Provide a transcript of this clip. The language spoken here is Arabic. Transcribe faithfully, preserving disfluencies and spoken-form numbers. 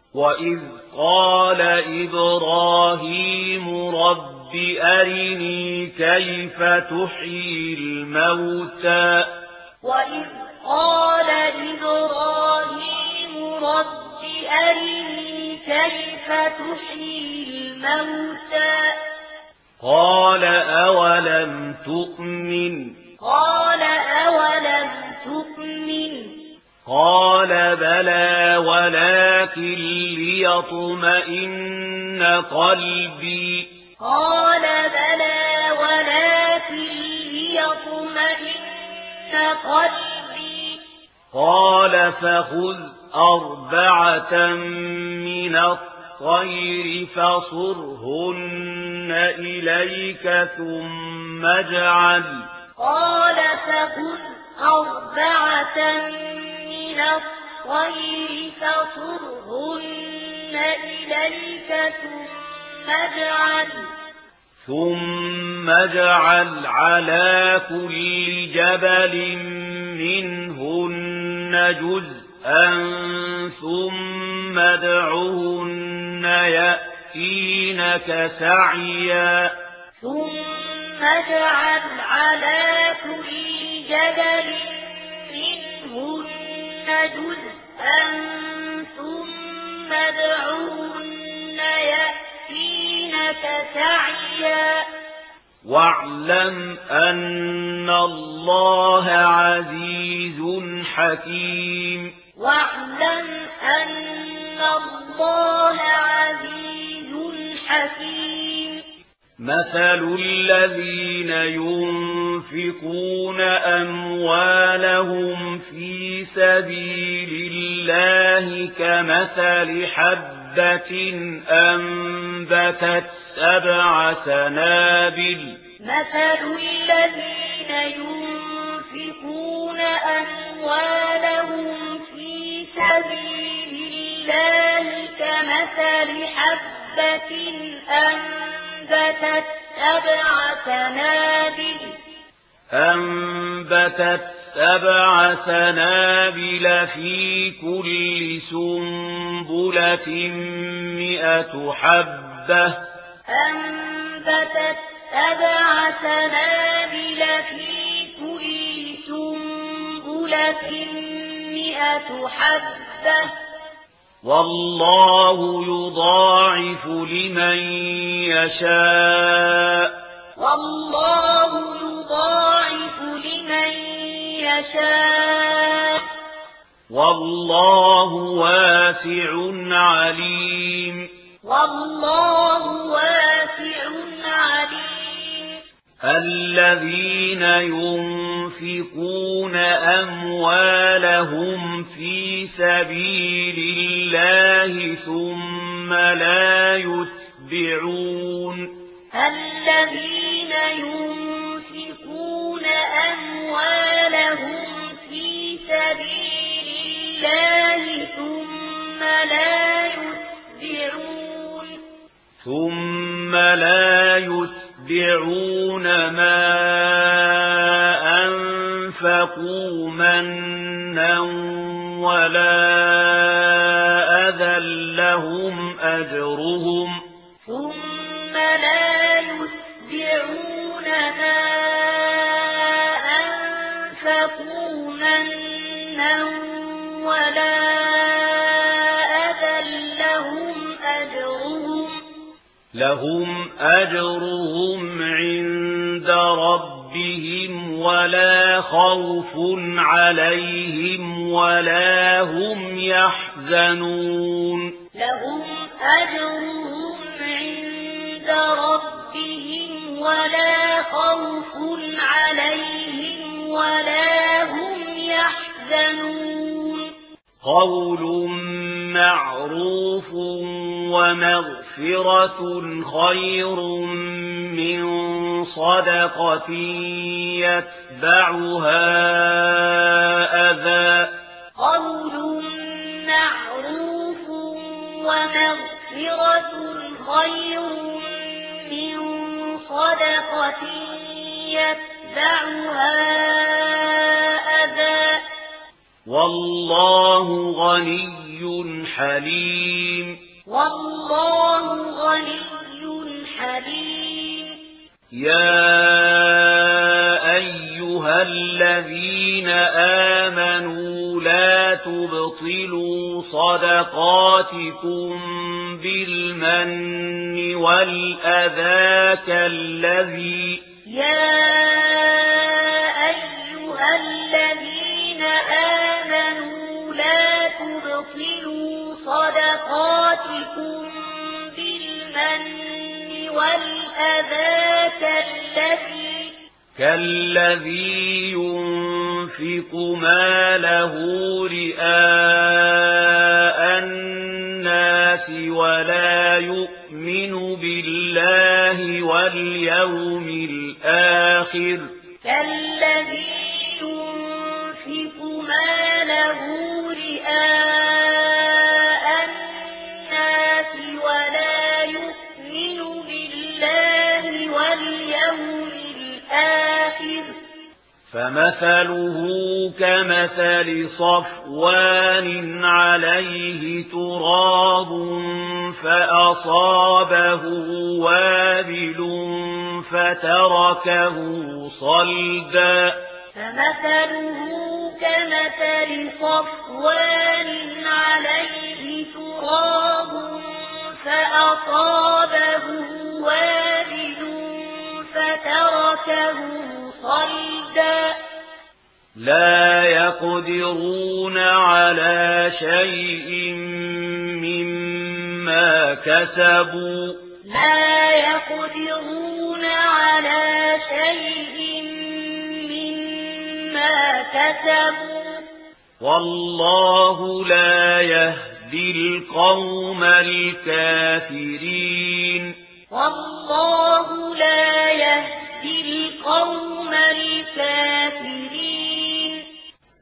وإذ قال إبراهيم رب أرني كيف تحيي الموتى وإذ قال إبراهيم رب أرني كيف تحيي الموتى قال أولم تؤمن قال أولم تؤمن قال بلى ولكن ليطمئن قلبي قال بلى ولكن ليطمئن قلبي قال فخذ أربعة من الطير فصرهن إليك ثم اجعل قال فخذ أربعة من الطير فصرهن إليك ثم اجعل ثم اجعل على كل جبل منهن جزءا ثم ادعهن يأتينك سعيا ثم اجعل على كل جبل منهن جزءا ثم ادعهن يأتينك سعيا واعلم أن الله عزيز حكيم واعلم أن الله عزيز حكيم مثل الذين ينفقون أموالهم في سبيل الله كمثل حبة أنبتت سبع سنابل مثل الذين ينفقون أموالهم في سبيل الله كمثل حبة أنبتت سبع سنابل أنبتت سبع سنابل في كل سنبلة مئة حبة أنبتت سبع سنابل في كل سنبلة مئة حبة والله يضاعف لمن يشاء والله يضاعف لمن يشاء والله واسع عليم والله واسع عليم الذين ينفقون أموالهم في سبيل الله ثم لا يتبعون الذين ينفقون أموالهم في سبيل الله ثم لا يتبعون ثم لا يتبعون ما أنفقوا منا ولا أذى لهم أجرهم ثم لا يتبعون ما أنفقوا منا ولا أذى لهم أجرهم لهم أجرهم عند ربهم ولا خوف عليهم ولا هم يحزنون لهم أجرهم عند ربهم ولا خوف عليهم ولا هم يحزنون قول معروف ومغفرة خير من صدقة يتبعها أذى قول معروف ومغفرة خير من صدقة يتبعها أذى والله غني حليم والله غني حليم. يا أيها الذين آمنوا لا تبطلوا صدقاتكم بالمن والأذى كالذي يا أيها الذين آمنوا لا تبطلوا صدقاتكم بالمن والأذى كالذي كالذي ينفق ماله رئاء الناس ولا يؤمن بالله واليوم الآخر كالذي ينفق ماله رئاء الناس ولا يؤمن بالله واليوم الآخر فمثله كمثل صفوان عليه تراب فأصابه وابل فتركه صلدا فمثله كمثل صفوان عليه تراب فأصابه وابل فتركه صلدا لا يقدرون على شيء مما كسبوا لا يقدرون على شيء مما كسبوا والله لا يهدي القوم الكافرين والله لا يهدي القوم